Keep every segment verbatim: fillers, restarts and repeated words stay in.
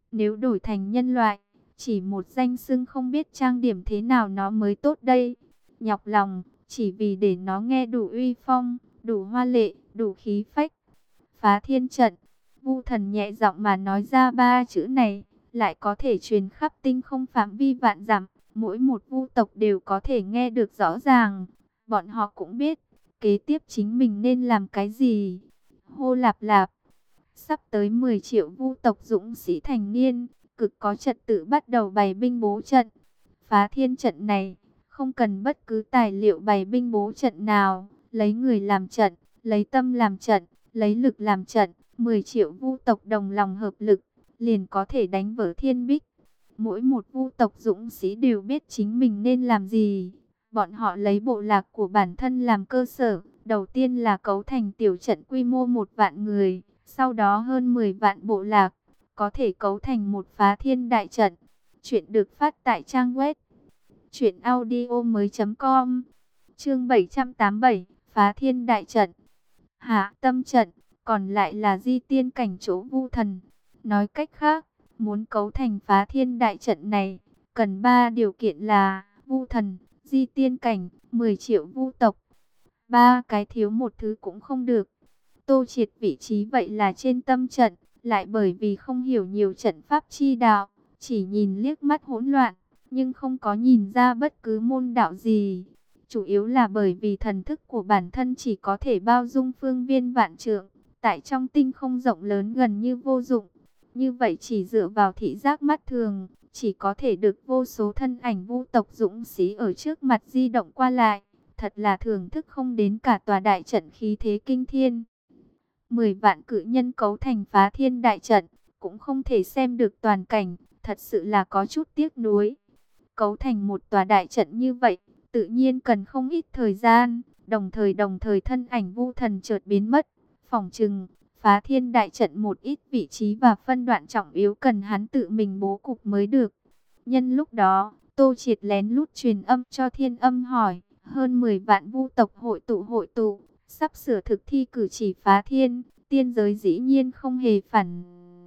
Nếu đổi thành nhân loại, chỉ một danh xưng không biết trang điểm thế nào nó mới tốt đây. Nhọc lòng, chỉ vì để nó nghe đủ uy phong, đủ hoa lệ, đủ khí phách. Phá thiên trận, Vu Thần nhẹ giọng mà nói ra ba chữ này, lại có thể truyền khắp tinh không phạm vi vạn dặm, mỗi một vu tộc đều có thể nghe được rõ ràng. Bọn họ cũng biết, kế tiếp chính mình nên làm cái gì. Hô lạp lạp, sắp tới mười triệu vu tộc dũng sĩ thành niên, cực có trật tự bắt đầu bày binh bố trận. Phá thiên trận này, không cần bất cứ tài liệu bày binh bố trận nào, lấy người làm trận, lấy tâm làm trận, lấy lực làm trận, mười triệu vu tộc đồng lòng hợp lực, liền có thể đánh vỡ thiên bích. Mỗi một vu tộc dũng sĩ đều biết chính mình nên làm gì. Bọn họ lấy bộ lạc của bản thân làm cơ sở, đầu tiên là cấu thành tiểu trận quy mô một vạn người, sau đó hơn mười vạn bộ lạc, có thể cấu thành một phá thiên đại trận. Chuyện được phát tại trang web truyện audio mới.com. Chương bảy trăm tám mươi bảy, phá thiên đại trận. Hạ tâm trận, còn lại là di tiên cảnh chỗ vu thần. Nói cách khác, muốn cấu thành phá thiên đại trận này, cần ba điều kiện là vu thần, di tiên cảnh, mười triệu vu tộc. Ba cái thiếu một thứ cũng không được. Tô Triệt vị trí vậy là trên tâm trận, lại bởi vì không hiểu nhiều trận pháp chi đạo, chỉ nhìn liếc mắt hỗn loạn, nhưng không có nhìn ra bất cứ môn đạo gì. Chủ yếu là bởi vì thần thức của bản thân chỉ có thể bao dung phương viên vạn trượng, tại trong tinh không rộng lớn gần như vô dụng. Như vậy chỉ dựa vào thị giác mắt thường, chỉ có thể được vô số thân ảnh vu tộc dũng sĩ ở trước mặt di động qua lại. Thật là thưởng thức không đến cả tòa đại trận khí thế kinh thiên. Mười vạn cự nhân cấu thành phá thiên đại trận, cũng không thể xem được toàn cảnh, thật sự là có chút tiếc nuối. Cấu thành một tòa đại trận như vậy, tự nhiên cần không ít thời gian, đồng thời đồng thời thân ảnh vu thần chợt biến mất. Phỏng chừng, phá thiên đại trận một ít vị trí và phân đoạn trọng yếu cần hắn tự mình bố cục mới được. Nhân lúc đó, Tô Triệt lén lút truyền âm cho Thiên Âm hỏi, hơn mười vạn vu tộc hội tụ hội tụ, sắp sửa thực thi cử chỉ phá thiên, tiên giới dĩ nhiên không hề phản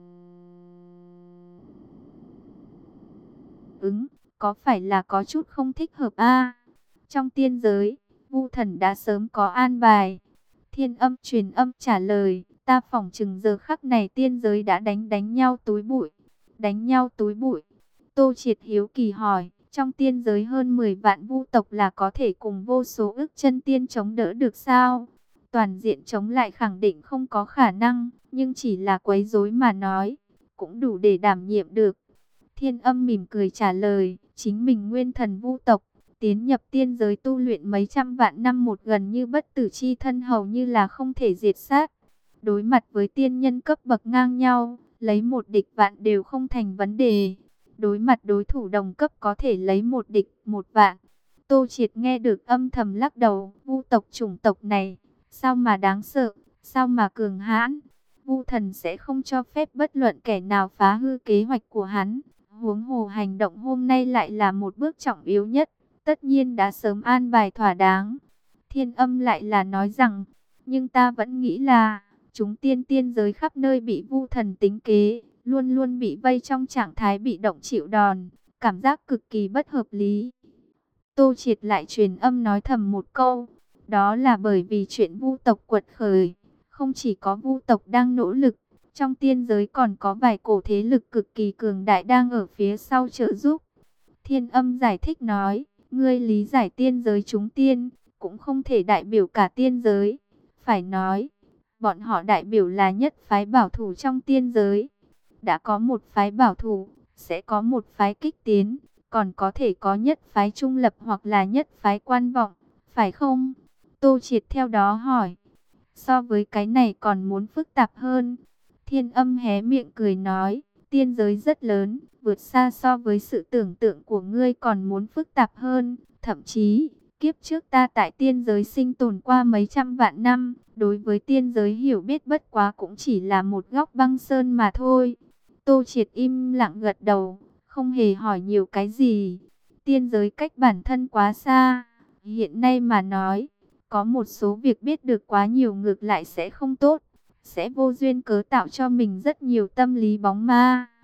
ứng, có phải là có chút không thích hợp a? Trong tiên giới, vu thần đã sớm có an bài. Thiên Âm truyền âm trả lời, ta phỏng chừng giờ khắc này tiên giới đã đánh đánh nhau túi bụi. Đánh nhau túi bụi. Tô Triệt hiếu kỳ hỏi, trong tiên giới hơn mười vạn vu tộc là có thể cùng vô số ức chân tiên chống đỡ được sao? Toàn diện chống lại khẳng định không có khả năng, nhưng chỉ là quấy rối mà nói, cũng đủ để đảm nhiệm được. Thiên Âm mỉm cười trả lời, chính mình nguyên thần vu tộc, tiến nhập tiên giới tu luyện mấy trăm vạn năm một gần như bất tử chi thân hầu như là không thể diệt sát. Đối mặt với tiên nhân cấp bậc ngang nhau, lấy một địch vạn đều không thành vấn đề. Đối mặt đối thủ đồng cấp có thể lấy một địch một vạn. Tô Triệt nghe được âm thầm lắc đầu, vu tộc chủng tộc này, sao mà đáng sợ, sao mà cường hãn. Vu thần sẽ không cho phép bất luận kẻ nào phá hư kế hoạch của hắn. Huống hồ hành động hôm nay lại là một bước trọng yếu nhất, tất nhiên đã sớm an bài thỏa đáng. Thiên Âm lại là nói rằng, nhưng ta vẫn nghĩ là, chúng tiên tiên giới khắp nơi bị vu thần tính kế, luôn luôn bị vây trong trạng thái bị động chịu đòn, cảm giác cực kỳ bất hợp lý. Tô Triệt lại truyền âm nói thầm một câu, đó là bởi vì chuyện vu tộc quật khởi, không chỉ có vu tộc đang nỗ lực, trong tiên giới còn có vài cổ thế lực cực kỳ cường đại đang ở phía sau trợ giúp. Thiên Âm giải thích nói, ngươi lý giải tiên giới chúng tiên, cũng không thể đại biểu cả tiên giới, phải nói, bọn họ đại biểu là nhất phái bảo thủ trong tiên giới. Đã có một phái bảo thủ, sẽ có một phái kích tiến, còn có thể có nhất phái trung lập hoặc là nhất phái quan vọng, phải không? Tô Triệt theo đó hỏi. So với cái này còn muốn phức tạp hơn. Thiên Âm hé miệng cười nói, tiên giới rất lớn, vượt xa so với sự tưởng tượng của ngươi còn muốn phức tạp hơn. Thậm chí, kiếp trước ta tại tiên giới sinh tồn qua mấy trăm vạn năm, đối với tiên giới hiểu biết bất quá cũng chỉ là một góc băng sơn mà thôi. Tô Triệt im lặng gật đầu, không hề hỏi nhiều cái gì. Tiên giới cách bản thân quá xa, hiện nay mà nói, có một số việc biết được quá nhiều ngược lại sẽ không tốt, sẽ vô duyên cớ tạo cho mình rất nhiều tâm lý bóng ma.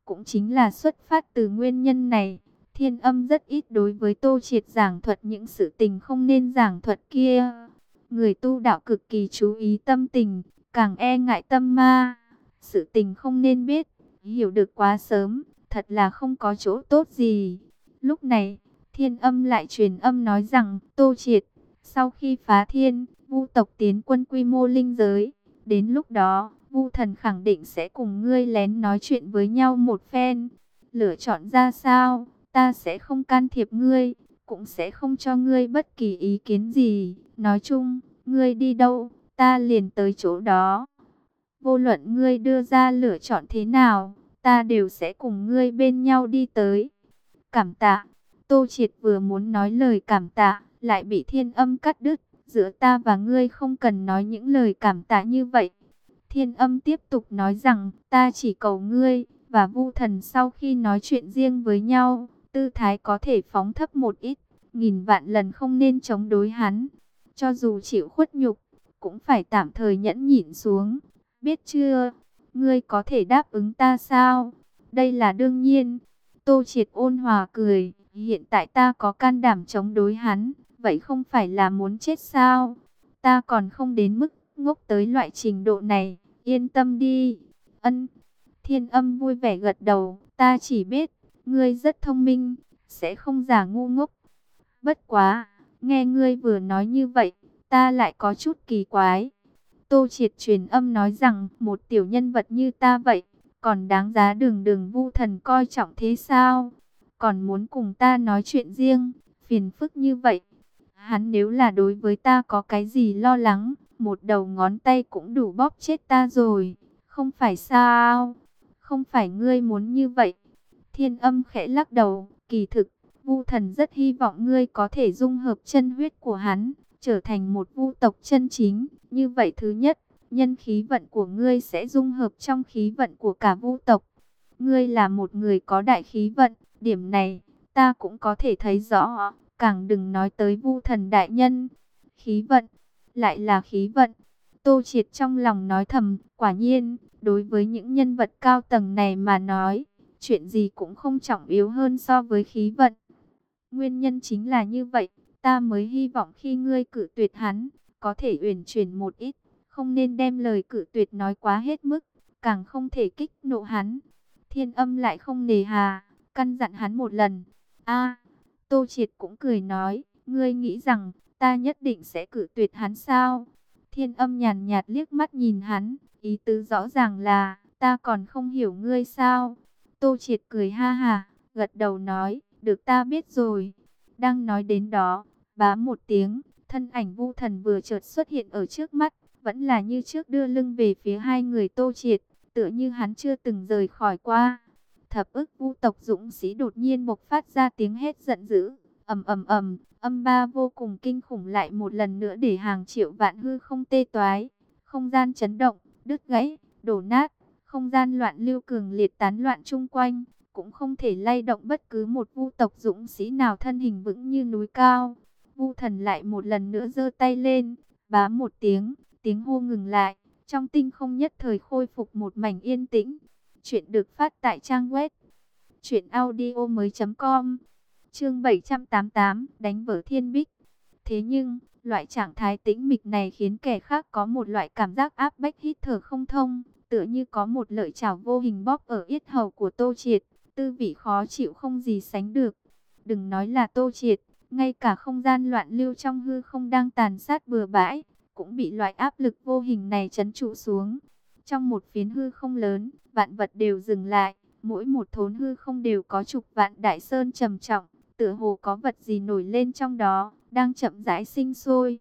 Cũng chính là xuất phát từ nguyên nhân này, Thiên Âm rất ít đối với Tô Triệt giảng thuật những sự tình không nên giảng thuật kia. Người tu đạo cực kỳ chú ý tâm tình, càng e ngại tâm ma. Sự tình không nên biết, hiểu được quá sớm, thật là không có chỗ tốt gì. Lúc này, Thiên Âm lại truyền âm nói rằng, Tô Triệt, sau khi phá thiên, Vu tộc tiến quân quy mô linh giới, đến lúc đó, Vu thần khẳng định sẽ cùng ngươi lén nói chuyện với nhau một phen. Lựa chọn ra sao, ta sẽ không can thiệp ngươi, cũng sẽ không cho ngươi bất kỳ ý kiến gì. Nói chung, ngươi đi đâu, ta liền tới chỗ đó. Vô luận ngươi đưa ra lựa chọn thế nào, ta đều sẽ cùng ngươi bên nhau đi tới. Cảm tạ. Tô Triệt vừa muốn nói lời cảm tạ, lại bị Thiên Âm cắt đứt. Giữa ta và ngươi không cần nói những lời cảm tạ như vậy. Thiên Âm tiếp tục nói rằng, ta chỉ cầu ngươi và Vu thần sau khi nói chuyện riêng với nhau, tư thái có thể phóng thấp một ít, nghìn vạn lần không nên chống đối hắn. Cho dù chịu khuất nhục, cũng phải tạm thời nhẫn nhịn xuống. Biết chưa? Ngươi có thể đáp ứng ta sao? Đây là đương nhiên. Tô Triệt ôn hòa cười, hiện tại ta có can đảm chống đối hắn, vậy không phải là muốn chết sao? Ta còn không đến mức ngốc tới loại trình độ này, yên tâm đi. Ân. Thiên Âm vui vẻ gật đầu, ta chỉ biết, ngươi rất thông minh, sẽ không giả ngu ngốc. Bất quá, nghe ngươi vừa nói như vậy, ta lại có chút kỳ quái. Tô Triệt truyền âm nói rằng, một tiểu nhân vật như ta vậy, còn đáng giá đường đường Vu thần coi trọng thế sao? Còn muốn cùng ta nói chuyện riêng, phiền phức như vậy. Hắn nếu là đối với ta có cái gì lo lắng, một đầu ngón tay cũng đủ bóp chết ta rồi. Không phải sao? Không phải ngươi muốn như vậy. Thiên Âm khẽ lắc đầu, kỳ thực, Vu thần rất hy vọng ngươi có thể dung hợp chân huyết của hắn, trở thành một vu tộc chân chính. Như vậy thứ nhất, nhân khí vận của ngươi sẽ dung hợp trong khí vận của cả vu tộc. Ngươi là một người có đại khí vận, điểm này ta cũng có thể thấy rõ, càng đừng nói tới Vu thần đại nhân. Khí vận, lại là khí vận. Tô Triệt trong lòng nói thầm, quả nhiên, đối với những nhân vật cao tầng này mà nói, chuyện gì cũng không trọng yếu hơn so với khí vận. Nguyên nhân chính là như vậy, ta mới hy vọng khi ngươi cự tuyệt hắn, có thể uyển chuyển một ít, không nên đem lời cự tuyệt nói quá hết mức, càng không thể kích nộ hắn. Thiên Âm lại không nề hà, căn dặn hắn một lần. A, Tô Triệt cũng cười nói, ngươi nghĩ rằng ta nhất định sẽ cự tuyệt hắn sao? Thiên Âm nhàn nhạt liếc mắt nhìn hắn, ý tứ rõ ràng là, ta còn không hiểu ngươi sao? Tô Triệt cười ha ha, gật đầu nói, được ta biết rồi. Đang nói đến đó, bá một tiếng, thân ảnh Vu thần vừa chợt xuất hiện ở trước mắt, vẫn là như trước đưa lưng về phía hai người Tô Triệt, tựa như hắn chưa từng rời khỏi qua. Thập ức vu tộc dũng sĩ đột nhiên bộc phát ra tiếng hét giận dữ, ầm ầm ầm, âm ba vô cùng kinh khủng lại một lần nữa để hàng triệu vạn hư không tê toái, không gian chấn động, đứt gãy, đổ nát, không gian loạn lưu cường liệt tán loạn chung quanh, cũng không thể lay động bất cứ một vu tộc dũng sĩ nào thân hình vững như núi cao. Vu thần lại một lần nữa giơ tay lên, bá một tiếng, tiếng hô ngừng lại, trong tinh không nhất thời khôi phục một mảnh yên tĩnh. Chuyện được phát tại trang web truyện audio mới chấm com. Chương bảy trăm tám mươi tám, đánh vỡ thiên bích. Thế nhưng, loại trạng thái tĩnh mịch này khiến kẻ khác có một loại cảm giác áp bách hít thở không thông, tựa như có một lợi chảo vô hình bóp ở yết hầu của Tô Triệt, tư vị khó chịu không gì sánh được. Đừng nói là Tô Triệt, ngay cả không gian loạn lưu trong hư không đang tàn sát bừa bãi, cũng bị loại áp lực vô hình này trấn trụ xuống. Trong một phiến hư không lớn, vạn vật đều dừng lại, mỗi một thốn hư không đều có chục vạn đại sơn trầm trọng, tựa hồ có vật gì nổi lên trong đó, đang chậm rãi sinh sôi.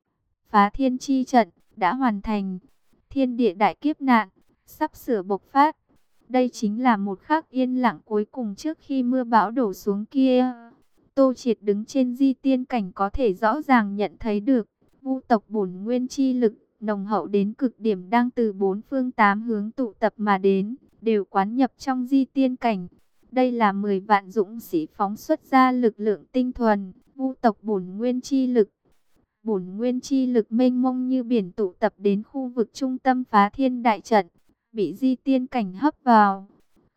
Phá thiên chi trận đã hoàn thành, thiên địa đại kiếp nạn sắp sửa bộc phát. Đây chính là một khắc yên lặng cuối cùng trước khi mưa bão đổ xuống kia. Tô Triệt đứng trên di tiên cảnh có thể rõ ràng nhận thấy được, vu tộc bổn nguyên chi lực nồng hậu đến cực điểm đang từ bốn phương tám hướng tụ tập mà đến, đều quán nhập trong di tiên cảnh. Đây là mười vạn dũng sĩ phóng xuất ra lực lượng tinh thuần, vu tộc bổn nguyên chi lực. Bổn nguyên chi lực mênh mông như biển tụ tập đến khu vực trung tâm phá thiên đại trận, bị di tiên cảnh hấp vào.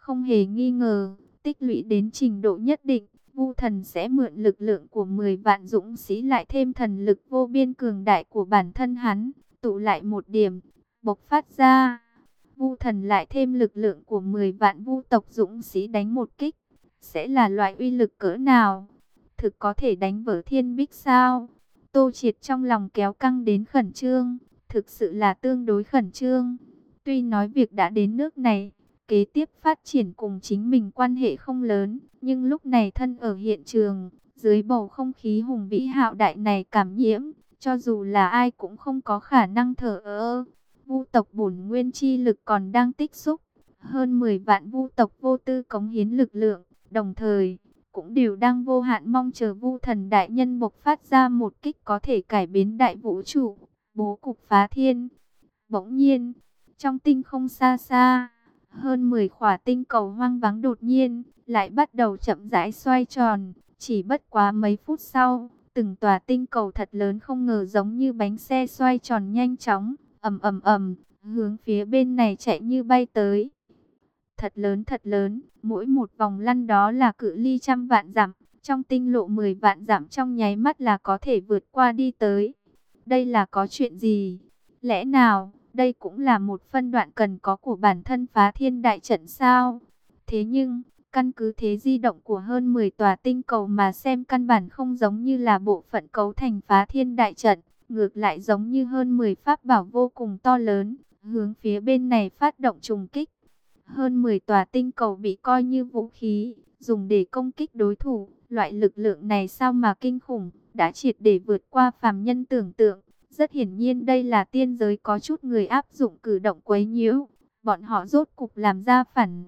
Không hề nghi ngờ, tích lũy đến trình độ nhất định, Vu Thần sẽ mượn lực lượng của mười vạn dũng sĩ lại thêm thần lực vô biên cường đại của bản thân hắn, tụ lại một điểm, bộc phát ra. Vu Thần lại thêm lực lượng của mười vạn vu tộc dũng sĩ đánh một kích, sẽ là loại uy lực cỡ nào? Thực có thể đánh vỡ thiên bích sao? Tô Triệt trong lòng kéo căng đến khẩn trương, thực sự là tương đối khẩn trương. Tuy nói việc đã đến nước này, kế tiếp phát triển cùng chính mình quan hệ không lớn, nhưng lúc này thân ở hiện trường, dưới bầu không khí hùng vĩ hạo đại này cảm nhiễm, cho dù là ai cũng không có khả năng thở ơ. Vu tộc bổn nguyên chi lực còn đang tích xúc, hơn mười vạn vu tộc vô tư cống hiến lực lượng, đồng thời cũng đều đang vô hạn mong chờ Vu Thần đại nhân bộc phát ra một kích có thể cải biến đại vũ trụ, bố cục phá thiên. Bỗng nhiên, trong tinh không xa xa, hơn mười khỏa tinh cầu hoang vắng đột nhiên lại bắt đầu chậm rãi xoay tròn, chỉ bất quá mấy phút sau, từng tòa tinh cầu thật lớn không ngờ giống như bánh xe xoay tròn nhanh chóng, ầm ầm ầm, hướng phía bên này chạy như bay tới. Thật lớn thật lớn, mỗi một vòng lăn đó là cự ly trăm vạn dặm, trong tinh lộ mười vạn dặm trong nháy mắt là có thể vượt qua đi tới. Đây là có chuyện gì? Lẽ nào, đây cũng là một phân đoạn cần có của bản thân phá thiên đại trận sao? Thế nhưng, căn cứ thế di động của hơn mười tòa tinh cầu mà xem căn bản không giống như là bộ phận cấu thành phá thiên đại trận, ngược lại giống như hơn mười pháp bảo vô cùng to lớn, hướng phía bên này phát động trùng kích. Hơn mười tòa tinh cầu bị coi như vũ khí, dùng để công kích đối thủ. Loại lực lượng này sao mà kinh khủng, đã triệt để vượt qua phàm nhân tưởng tượng. Rất hiển nhiên đây là tiên giới có chút người áp dụng cử động quấy nhiễu. Bọn họ rốt cục làm ra phản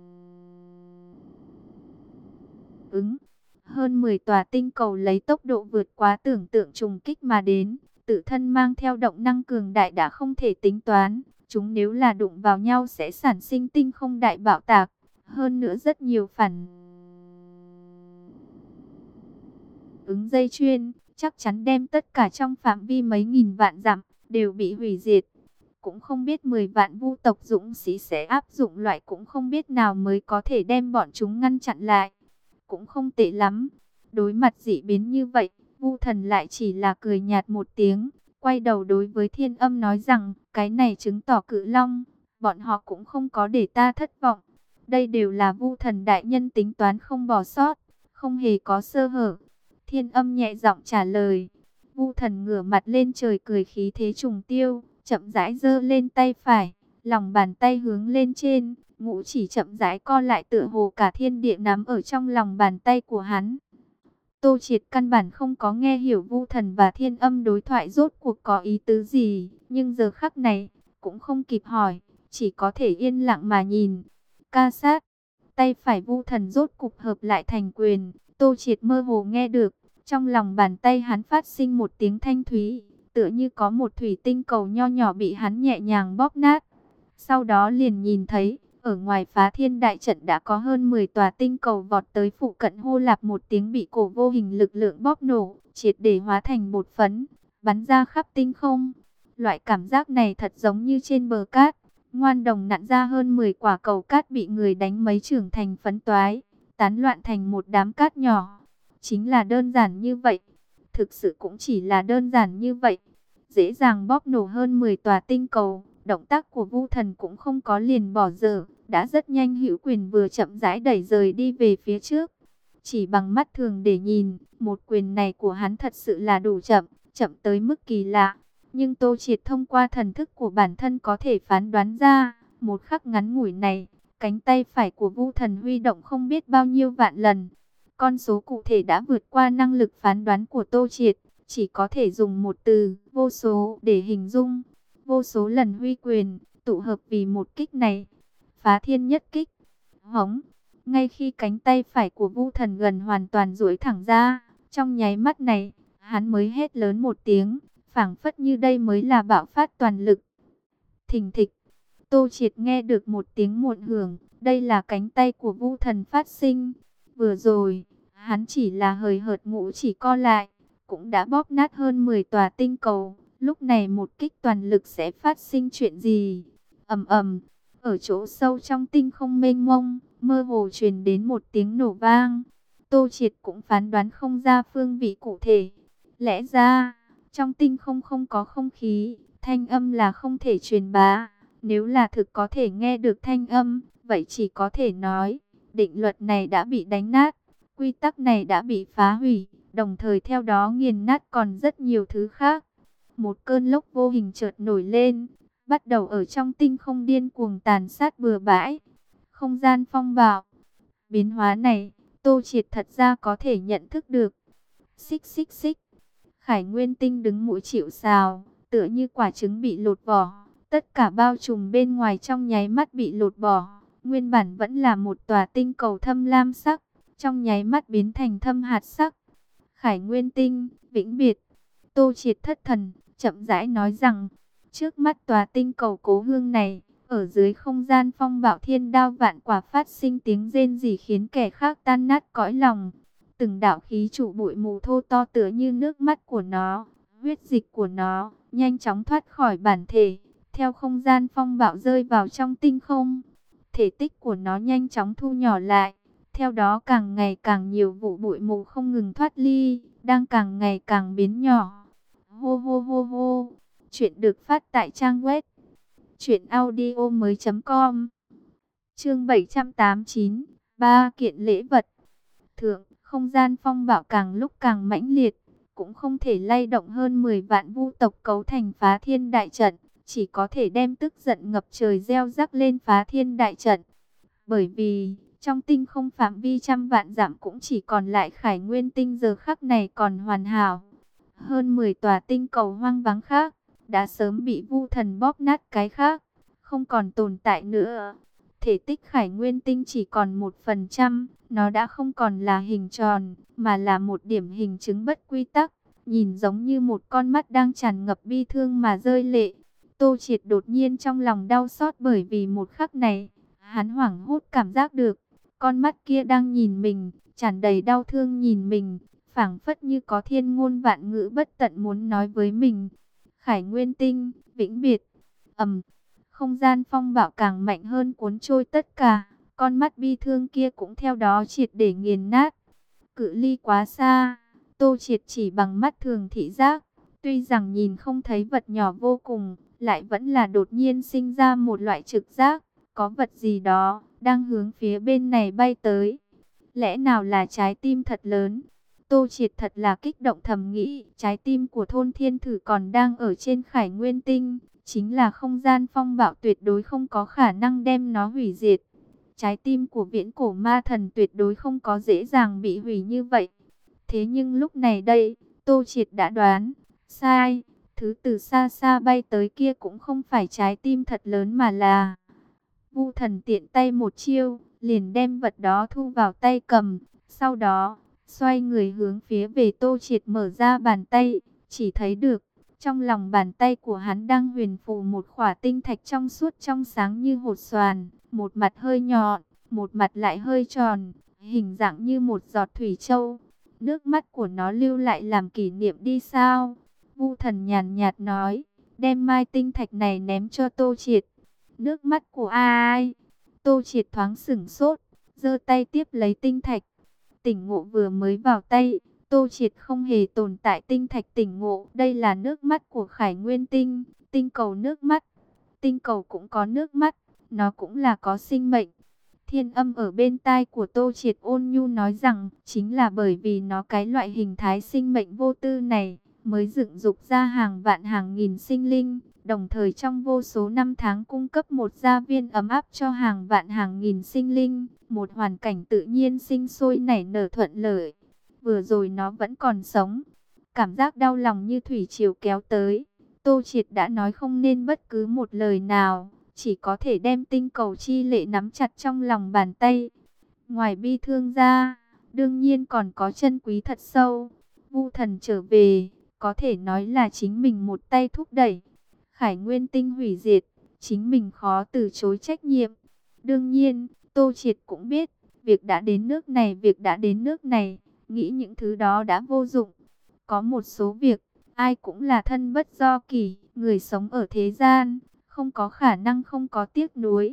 ứng. Hơn mười tòa tinh cầu lấy tốc độ vượt quá tưởng tượng trùng kích mà đến. Tự thân mang theo động năng cường đại đã không thể tính toán. Chúng nếu là đụng vào nhau sẽ sản sinh tinh không đại bạo tạc. Hơn nữa rất nhiều phản ứng dây chuyền, chắc chắn đem tất cả trong phạm vi mấy nghìn vạn dặm đều bị hủy diệt. Cũng không biết mười vạn vu tộc dũng sĩ sẽ áp dụng loại cũng không biết nào mới có thể đem bọn chúng ngăn chặn lại. Cũng không tệ lắm. Đối mặt dị biến như vậy, Vu Thần lại chỉ là cười nhạt một tiếng, quay đầu đối với Thiên Âm nói rằng, cái này chứng tỏ Cự Long, bọn họ cũng không có để ta thất vọng. Đây đều là Vu Thần đại nhân tính toán không bỏ sót, không hề có sơ hở. Thiên Âm nhẹ giọng trả lời. Vu Thần ngửa mặt lên trời cười khí thế trùng tiêu, chậm rãi giơ lên tay phải, lòng bàn tay hướng lên trên, ngũ chỉ chậm rãi co lại tựa hồ cả thiên địa nắm ở trong lòng bàn tay của hắn. Tô Triệt căn bản không có nghe hiểu Vu Thần và Thiên Âm đối thoại rốt cuộc có ý tứ gì, nhưng giờ khắc này cũng không kịp hỏi, chỉ có thể yên lặng mà nhìn. Ca sát, tay phải Vu Thần rốt cục hợp lại thành quyền, Tô Triệt mơ hồ nghe được, trong lòng bàn tay hắn phát sinh một tiếng thanh thúy, tựa như có một thủy tinh cầu nho nhỏ bị hắn nhẹ nhàng bóp nát. Sau đó liền nhìn thấy, ở ngoài phá thiên đại trận đã có hơn mười tòa tinh cầu vọt tới phụ cận hô lạp một tiếng bị cổ vô hình lực lượng bóp nổ, triệt để hóa thành bột phấn, bắn ra khắp tinh không. Loại cảm giác này thật giống như trên bờ cát, ngoan đồng nặn ra hơn mười quả cầu cát bị người đánh mấy trưởng thành phấn toái, tán loạn thành một đám cát nhỏ. Chính là đơn giản như vậy, thực sự cũng chỉ là đơn giản như vậy, dễ dàng bóp nổ hơn mười tòa tinh cầu. Động tác của Vu Thần cũng không có liền bỏ dở, đã rất nhanh hữu quyền vừa chậm rãi đẩy rời đi về phía trước. Chỉ bằng mắt thường để nhìn, một quyền này của hắn thật sự là đủ chậm, chậm tới mức kỳ lạ. Nhưng Tô Triệt thông qua thần thức của bản thân có thể phán đoán ra, một khắc ngắn ngủi này, cánh tay phải của Vu Thần huy động không biết bao nhiêu vạn lần. Con số cụ thể đã vượt qua năng lực phán đoán của Tô Triệt, chỉ có thể dùng một từ, vô số, để hình dung. Vô số lần huy quyền, tụ hợp vì một kích này. Phá thiên nhất kích. Hống. Ngay khi cánh tay phải của Vu Thần gần hoàn toàn duỗi thẳng ra, trong nháy mắt này, hắn mới hét lớn một tiếng, phảng phất như đây mới là bạo phát toàn lực. Thình thịch. Tô Triệt nghe được một tiếng muộn hưởng, đây là cánh tay của Vu Thần phát sinh. Vừa rồi, hắn chỉ là hời hợt ngũ chỉ co lại, cũng đã bóp nát hơn mười tòa tinh cầu. Lúc này một kích toàn lực sẽ phát sinh chuyện gì? Ầm ầm, Ở chỗ sâu trong tinh không mênh mông, mơ hồ truyền đến một tiếng nổ vang. Tô Triệt cũng phán đoán không ra phương vị cụ thể. Lẽ ra, trong tinh không không có không khí, thanh âm là không thể truyền bá. Nếu là thực có thể nghe được thanh âm, vậy chỉ có thể nói, định luật này đã bị đánh nát, quy tắc này đã bị phá hủy, đồng thời theo đó nghiền nát còn rất nhiều thứ khác. Một cơn lốc vô hình chợt nổi lên, bắt đầu ở trong tinh không điên cuồng tàn sát bừa bãi. Không gian phong bạo. Biến hóa này, Tô Triệt thật ra có thể nhận thức được. Xích xích xích. Khải Nguyên Tinh đứng mũi chịu sào, tựa như quả trứng bị lột vỏ. Tất cả bao trùm bên ngoài trong nháy mắt bị lột bỏ. Nguyên bản vẫn là một tòa tinh cầu thâm lam sắc, trong nháy mắt biến thành thâm hạt sắc. Khải Nguyên Tinh, vĩnh biệt. Tô Triệt thất thần, chậm rãi nói rằng, trước mắt tòa tinh cầu cố hương này, ở dưới không gian phong bạo thiên đao vạn quả phát sinh tiếng rên rỉ khiến kẻ khác tan nát cõi lòng. Từng đạo khí trụ bụi mù thô to tựa như nước mắt của nó, huyết dịch của nó, nhanh chóng thoát khỏi bản thể, theo không gian phong bạo rơi vào trong tinh không. Thể tích của nó nhanh chóng thu nhỏ lại, theo đó càng ngày càng nhiều vụ bụi mù không ngừng thoát ly, đang càng ngày càng biến nhỏ. Hô hô hô hô. Chuyện được phát tại trang web truyện audio mới chấm com. Chương bảy trăm tám mươi chín, ba kiện lễ vật. Thượng, không gian phong bạo càng lúc càng mãnh liệt, cũng không thể lay động hơn mười vạn vu tộc cấu thành phá thiên đại trận, chỉ có thể đem tức giận ngập trời gieo rắc lên phá thiên đại trận. Bởi vì, trong tinh không phạm vi trăm vạn dặm cũng chỉ còn lại Khải Nguyên Tinh giờ khắc này còn hoàn hảo. Hơn mười tòa tinh cầu hoang vắng khác, đã sớm bị vu thần bóp nát cái khác, không còn tồn tại nữa. Thể tích Khải Nguyên Tinh chỉ còn một phần trăm, nó đã không còn là hình tròn, mà là một điểm hình chứng bất quy tắc, nhìn giống như một con mắt đang tràn ngập bi thương mà rơi lệ. Tô Triệt đột nhiên trong lòng đau xót bởi vì một khắc này, hắn hoảng hốt cảm giác được, con mắt kia đang nhìn mình, tràn đầy đau thương nhìn mình, phảng phất như có thiên ngôn vạn ngữ bất tận muốn nói với mình. Khải Nguyên Tinh, vĩnh biệt. Ầm, không gian phong bạo càng mạnh hơn cuốn trôi tất cả, con mắt bi thương kia cũng theo đó triệt để nghiền nát. Cự ly quá xa, Tô Triệt chỉ bằng mắt thường thị giác, tuy rằng nhìn không thấy vật nhỏ vô cùng, lại vẫn là đột nhiên sinh ra một loại trực giác, có vật gì đó đang hướng phía bên này bay tới. Lẽ nào là trái tim thật lớn? Tô Triệt thật là kích động thầm nghĩ, trái tim của thôn thiên thử còn đang ở trên Khải Nguyên Tinh, chính là không gian phong bạo tuyệt đối không có khả năng đem nó hủy diệt. Trái tim của viễn cổ ma thần tuyệt đối không có dễ dàng bị hủy như vậy. Thế nhưng lúc này đây, Tô Triệt đã đoán, sai, thứ từ xa xa bay tới kia cũng không phải trái tim thật lớn mà là... Vu thần tiện tay một chiêu, liền đem vật đó thu vào tay cầm, sau đó xoay người hướng phía về Tô Triệt mở ra bàn tay, chỉ thấy được, trong lòng bàn tay của hắn đang huyền phù một khỏa tinh thạch trong suốt trong sáng như hột xoàn, một mặt hơi nhọn, một mặt lại hơi tròn, hình dạng như một giọt thủy châu. Nước mắt của nó lưu lại làm kỷ niệm đi sao? Vu thần nhàn nhạt nói, đem mai tinh thạch này ném cho Tô Triệt. Nước mắt của ai? Tô Triệt thoáng sửng sốt, giơ tay tiếp lấy tinh thạch. Tỉnh ngộ vừa mới vào tay, Tô Triệt không hề tồn tại tinh thạch tỉnh ngộ. Đây là nước mắt của Khải Nguyên Tinh, tinh cầu nước mắt. Tinh cầu cũng có nước mắt, nó cũng là có sinh mệnh. Thiên âm ở bên tai của Tô Triệt ôn nhu nói rằng, chính là bởi vì nó cái loại hình thái sinh mệnh vô tư này, mới dựng dục ra hàng vạn hàng nghìn sinh linh, đồng thời trong vô số năm tháng cung cấp một gia viên ấm áp cho hàng vạn hàng nghìn sinh linh, một hoàn cảnh tự nhiên sinh sôi nảy nở thuận lợi. Vừa rồi nó vẫn còn sống, cảm giác đau lòng như thủy triều kéo tới. Tô Triệt đã nói không nên bất cứ một lời nào, chỉ có thể đem tinh cầu chi lệ nắm chặt trong lòng bàn tay. Ngoài bi thương ra, đương nhiên còn có chân quý thật sâu. Vu thần trở về, có thể nói là chính mình một tay thúc đẩy. Khải Nguyên Tinh hủy diệt, chính mình khó từ chối trách nhiệm. Đương nhiên, Tô Triệt cũng biết, việc đã đến nước này, việc đã đến nước này, nghĩ những thứ đó đã vô dụng. Có một số việc, ai cũng là thân bất do kỷ, người sống ở thế gian, không có khả năng không có tiếc nuối.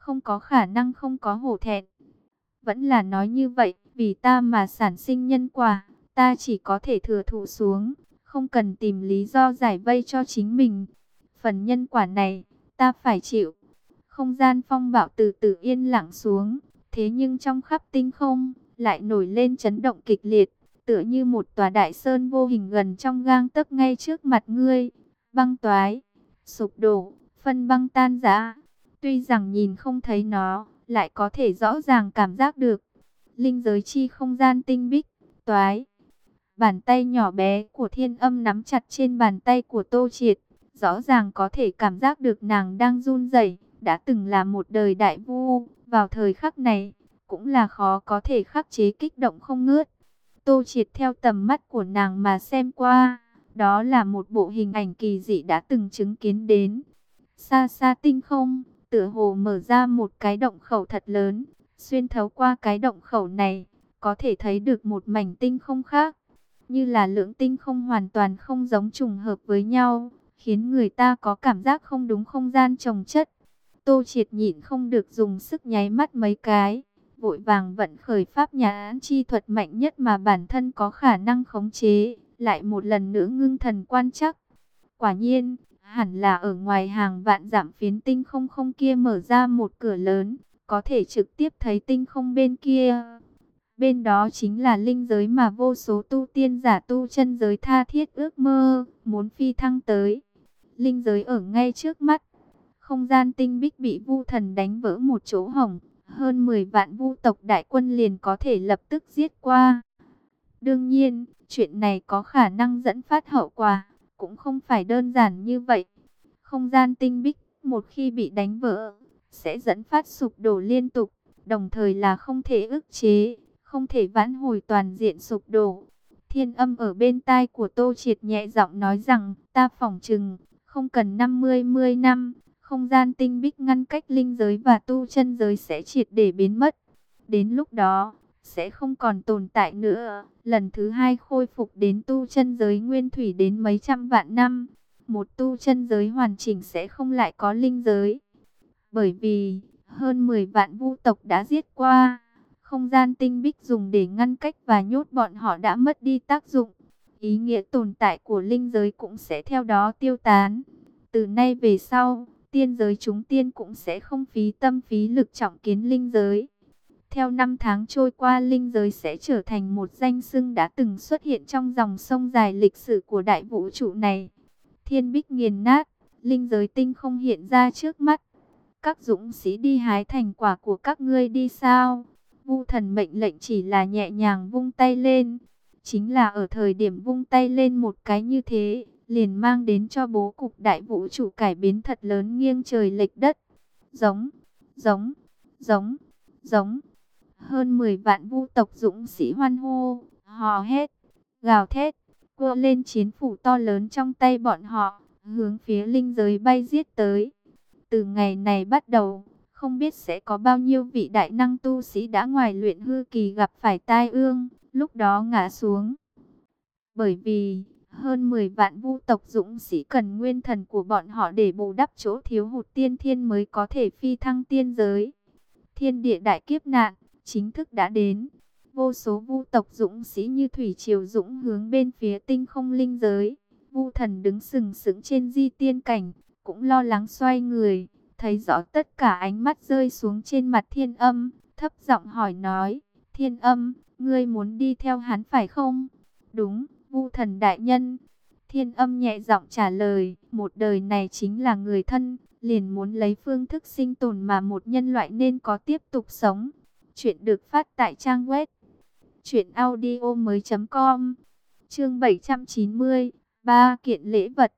không có khả năng không có hổ thẹn. Vẫn là nói như vậy, vì ta mà sản sinh nhân quả, ta chỉ có thể thừa thụ xuống, không cần tìm lý do giải vây cho chính mình. Phần nhân quả này, ta phải chịu. Không gian phong bạo từ từ yên lặng xuống, thế nhưng trong khắp tinh không, lại nổi lên chấn động kịch liệt, tựa như một tòa đại sơn vô hình gần trong gang tấc ngay trước mặt ngươi. Băng toái, sụp đổ, phân băng tan rã. Tuy rằng nhìn không thấy nó, lại có thể rõ ràng cảm giác được. Linh giới chi không gian tinh bích, toái. Bàn tay nhỏ bé của Thiên Âm nắm chặt trên bàn tay của Tô Triệt, rõ ràng có thể cảm giác được nàng đang run rẩy. Đã từng là một đời đại vu, vào thời khắc này, cũng là khó có thể khắc chế kích động không ngớt. Tô Triệt theo tầm mắt của nàng mà xem qua, đó là một bộ hình ảnh kỳ dị đã từng chứng kiến đến. Xa xa tinh không, tựa hồ mở ra một cái động khẩu thật lớn, xuyên thấu qua cái động khẩu này, có thể thấy được một mảnh tinh không khác, như là lưỡng tinh không hoàn toàn không giống trùng hợp với nhau, khiến người ta có cảm giác không đúng không gian chồng chất. Tô Triệt nhịn không được dùng sức nháy mắt mấy cái, vội vàng vận khởi pháp nhãn chi thuật mạnh nhất mà bản thân có khả năng khống chế, lại một lần nữa ngưng thần quan trắc. Quả nhiên, hẳn là ở ngoài hàng vạn dặm phiến tinh không không kia mở ra một cửa lớn, có thể trực tiếp thấy tinh không bên kia. Bên đó chính là linh giới mà vô số tu tiên giả tu chân giới tha thiết ước mơ, muốn phi thăng tới. Linh giới ở ngay trước mắt. Không gian tinh bích bị vu thần đánh vỡ một chỗ hổng, hơn mười vạn vu tộc đại quân liền có thể lập tức giết qua. Đương nhiên, chuyện này có khả năng dẫn phát hậu quả, cũng không phải đơn giản như vậy. Không gian tinh bích, một khi bị đánh vỡ, sẽ dẫn phát sụp đổ liên tục, đồng thời là không thể ức chế, không thể vãn hồi toàn diện sụp đổ. Thiên Âm ở bên tai của Tô Triệt nhẹ giọng nói rằng, ta phỏng chừng, không cần năm mươi mươi năm, không gian tinh bích ngăn cách linh giới và tu chân giới sẽ triệt để biến mất. Đến lúc đó, sẽ không còn tồn tại nữa. Lần thứ hai khôi phục đến tu chân giới nguyên thủy đến mấy trăm vạn năm. Một tu chân giới hoàn chỉnh sẽ không lại có linh giới. Bởi vì, hơn mười vạn vu tộc đã giết qua. Không gian tinh bích dùng để ngăn cách và nhốt bọn họ đã mất đi tác dụng. Ý nghĩa tồn tại của linh giới cũng sẽ theo đó tiêu tán. Từ nay về sau, tiên giới chúng tiên cũng sẽ không phí tâm phí lực trọng kiến linh giới. Theo năm tháng trôi qua, linh giới sẽ trở thành một danh xưng đã từng xuất hiện trong dòng sông dài lịch sử của đại vũ trụ này. Thiên bích nghiền nát, linh giới tinh không hiện ra trước mắt. Các dũng sĩ đi hái thành quả của các ngươi đi sao? Vu thần mệnh lệnh chỉ là nhẹ nhàng vung tay lên. Chính là ở thời điểm vung tay lên một cái như thế, liền mang đến cho bố cục đại vũ trụ cải biến thật lớn, nghiêng trời lệch đất. Giống, giống, giống, giống. Hơn mười vạn vu tộc dũng sĩ hoan hô, hò hét, gào thét, quơ lên chiến phủ to lớn trong tay bọn họ, hướng phía linh giới bay giết tới. Từ ngày này bắt đầu, không biết sẽ có bao nhiêu vị đại năng tu sĩ đã ngoài luyện hư kỳ gặp phải tai ương, lúc đó ngã xuống. Bởi vì, hơn mười vạn vu tộc dũng sĩ cần nguyên thần của bọn họ để bù đắp chỗ thiếu hụt tiên thiên mới có thể phi thăng tiên giới. Thiên địa đại kiếp nạn chính thức đã đến. Vô số vu tộc dũng sĩ như thủy triều dũng hướng bên phía tinh không linh giới. Vu thần đứng sừng sững trên di tiên cảnh, cũng lo lắng xoay người, thấy rõ tất cả ánh mắt rơi xuống trên mặt Thiên Âm, thấp giọng hỏi nói, Thiên Âm, ngươi muốn đi theo hắn phải không? Đúng, Vu thần đại nhân. Thiên Âm nhẹ giọng trả lời, một đời này chính là người thân, liền muốn lấy phương thức sinh tồn mà một nhân loại nên có tiếp tục sống. Chuyện được phát tại trang web truyện audio mới chấm com. Chương bảy trăm chín mươi, ba kiện lễ vật.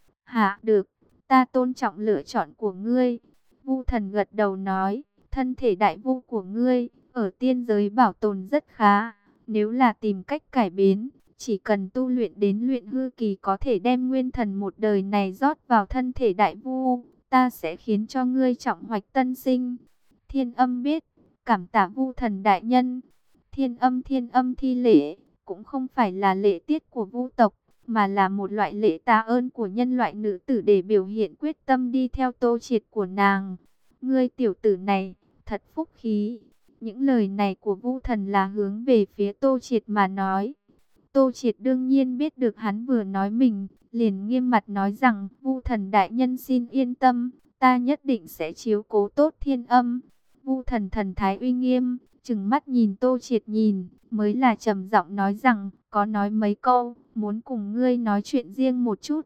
Hạ được, ta tôn trọng lựa chọn của ngươi. Vu thần gật đầu nói, thân thể đại vu của ngươi ở tiên giới bảo tồn rất khá, nếu là tìm cách cải biến, chỉ cần tu luyện đến luyện hư kỳ có thể đem nguyên thần một đời này rót vào thân thể đại vu, ta sẽ khiến cho ngươi trọng hoạch tân sinh. Thiên Âm biết, cảm tạ Vu thần đại nhân. Thiên Âm thiên âm thi lễ, cũng không phải là lễ tiết của vu tộc, mà là một loại lễ tạ ơn của nhân loại nữ tử để biểu hiện quyết tâm đi theo Tô Triệt của nàng. Ngươi tiểu tử này, thật phúc khí. Những lời này của Vu Thần là hướng về phía Tô Triệt mà nói. Tô Triệt đương nhiên biết được hắn vừa nói mình, liền nghiêm mặt nói rằng, Vu Thần đại nhân xin yên tâm, ta nhất định sẽ chiếu cố tốt Thiên Âm. Vu Thần thần thái uy nghiêm, trừng mắt nhìn Tô Triệt nhìn, mới là trầm giọng nói rằng, có nói mấy câu, muốn cùng ngươi nói chuyện riêng một chút.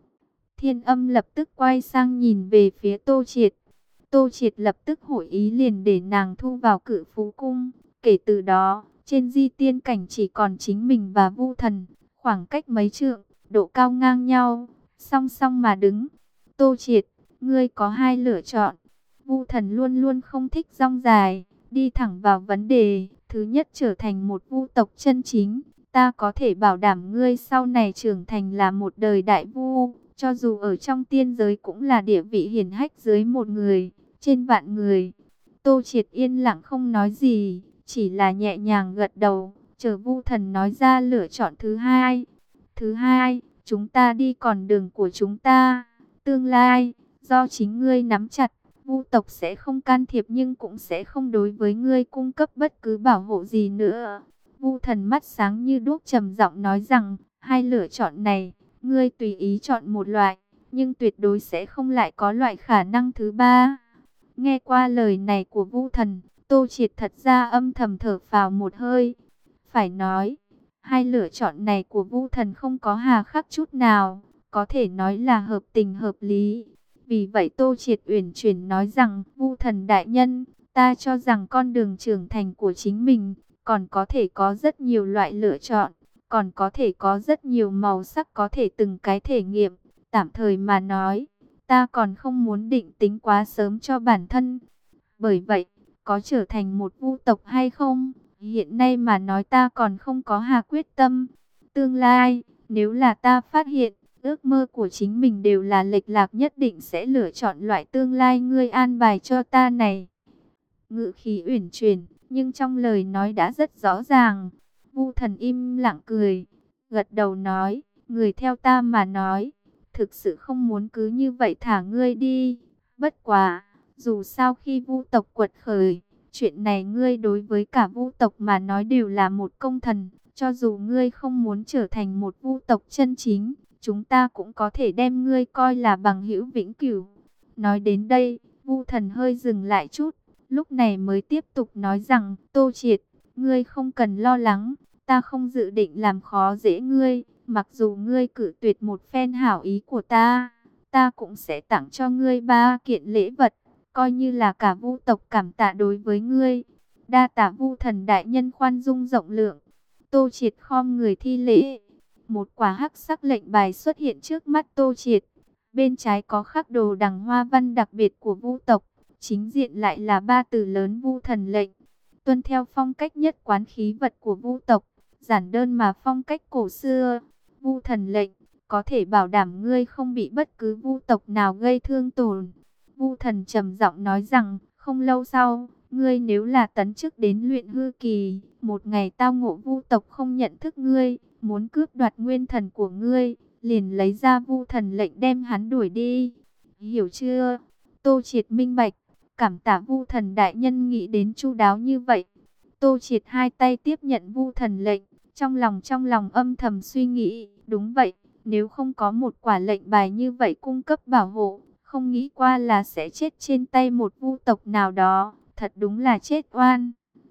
Thiên Âm lập tức quay sang nhìn về phía Tô Triệt. Tô Triệt lập tức hội ý liền để nàng thu vào Cự Phú Cung. Kể từ đó, trên di tiên cảnh chỉ còn chính mình và Vu Thần, khoảng cách mấy trượng, độ cao ngang nhau, song song mà đứng. Tô Triệt, ngươi có hai lựa chọn. Vu Thần luôn luôn không thích rong dài, đi thẳng vào vấn đề. Thứ nhất, trở thành một vu tộc chân chính. Ta có thể bảo đảm ngươi sau này trưởng thành là một đời đại vu, cho dù ở trong tiên giới cũng là địa vị hiển hách dưới một người, trên vạn người. Tô Triệt yên lặng không nói gì, chỉ là nhẹ nhàng gật đầu, chờ Vu Thần nói ra lựa chọn thứ hai. Thứ hai, chúng ta đi con đường của chúng ta. Tương lai, do chính ngươi nắm chặt, Vu tộc sẽ không can thiệp nhưng cũng sẽ không đối với ngươi cung cấp bất cứ bảo hộ gì nữa. Vu Thần mắt sáng như đuốc trầm giọng nói rằng, hai lựa chọn này, ngươi tùy ý chọn một loại, nhưng tuyệt đối sẽ không lại có loại khả năng thứ ba. Nghe qua lời này của Vu Thần, Tô Triệt thật ra âm thầm thở phào một hơi. Phải nói, hai lựa chọn này của Vu Thần không có hà khắc chút nào, có thể nói là hợp tình hợp lý. Vì vậy Tô Triệt uyển chuyển nói rằng, Vu Thần đại nhân, ta cho rằng con đường trưởng thành của chính mình còn có thể có rất nhiều loại lựa chọn, còn có thể có rất nhiều màu sắc có thể từng cái thể nghiệm. Tạm thời mà nói, ta còn không muốn định tính quá sớm cho bản thân. Bởi vậy, có trở thành một vu tộc hay không, hiện nay mà nói ta còn không có hà quyết tâm. Tương lai, nếu là ta phát hiện, ước mơ của chính mình đều là lệch lạc, nhất định sẽ lựa chọn loại tương lai ngươi an bài cho ta này. Ngữ khí uyển chuyển, nhưng trong lời nói đã rất rõ ràng. Vu Thần im lặng cười, gật đầu nói, người theo ta mà nói, thực sự không muốn cứ như vậy thả ngươi đi. Bất quá, dù sao khi vu tộc quật khởi, chuyện này ngươi đối với cả vu tộc mà nói đều là một công thần. Cho dù ngươi không muốn trở thành một vu tộc chân chính, chúng ta cũng có thể đem ngươi coi là bằng hữu vĩnh cửu. Nói đến đây, Vu Thần hơi dừng lại chút, lúc này mới tiếp tục nói rằng, Tô Triệt, ngươi không cần lo lắng, ta không dự định làm khó dễ ngươi. Mặc dù ngươi cự tuyệt một phen hảo ý của ta, ta cũng sẽ tặng cho ngươi ba kiện lễ vật, coi như là cả vu tộc cảm tạ đối với ngươi. Đa tạ Vu Thần đại nhân khoan dung rộng lượng. Tô Triệt khom người thi lễ. Một quả hắc sắc lệnh bài xuất hiện trước mắt Tô Triệt. Bên trái có khắc đồ đằng hoa văn đặc biệt của vu tộc, chính diện lại là ba từ lớn Vu Thần lệnh. Tuân theo phong cách nhất quán khí vật của vu tộc, giản đơn mà phong cách cổ xưa. Vu Thần lệnh có thể bảo đảm ngươi không bị bất cứ vu tộc nào gây thương tổn. Vu Thần trầm giọng nói rằng, không lâu sau, ngươi nếu là tấn chức đến luyện hư kỳ, một ngày tao ngộ vu tộc không nhận thức ngươi, muốn cướp đoạt nguyên thần của ngươi, liền lấy ra Vu Thần lệnh đem hắn đuổi đi. Hiểu chưa? Tô Triệt minh bạch, cảm tạ Vu Thần đại nhân nghĩ đến chu đáo như vậy. Tô Triệt hai tay tiếp nhận Vu Thần lệnh, trong lòng trong lòng âm thầm suy nghĩ, đúng vậy, nếu không có một quả lệnh bài như vậy cung cấp bảo hộ, không nghĩ qua là sẽ chết trên tay một vu tộc nào đó, thật đúng là chết oan.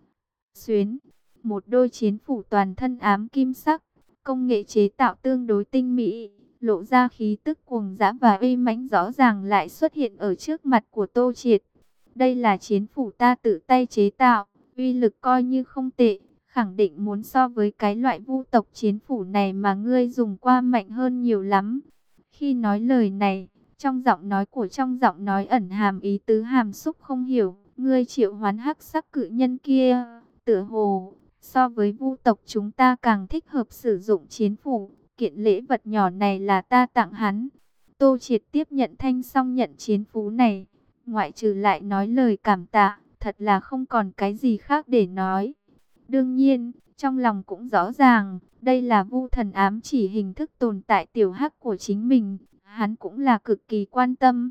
Xuyến, một đôi chiến phủ toàn thân ám kim sắc, công nghệ chế tạo tương đối tinh mỹ, lộ ra khí tức cuồng dã và uy mãnh rõ ràng lại xuất hiện ở trước mặt của Tô Triệt. Đây là chiến phủ ta tự tay chế tạo, uy lực coi như không tệ, khẳng định muốn so với cái loại vu tộc chiến phủ này mà ngươi dùng qua mạnh hơn nhiều lắm. Khi nói lời này, trong giọng nói của trong giọng nói ẩn hàm ý tứ hàm xúc không hiểu, ngươi triệu hoán hắc sắc cự nhân kia, tựa hồ so với vu tộc chúng ta càng thích hợp sử dụng chiến phủ, kiện lễ vật nhỏ này là ta tặng hắn. Tô Triệt tiếp nhận thanh song nhận chiến phú này, ngoại trừ lại nói lời cảm tạ, thật là không còn cái gì khác để nói. Đương nhiên, trong lòng cũng rõ ràng, đây là Vu Thần ám chỉ hình thức tồn tại tiểu hắc của chính mình, hắn cũng là cực kỳ quan tâm.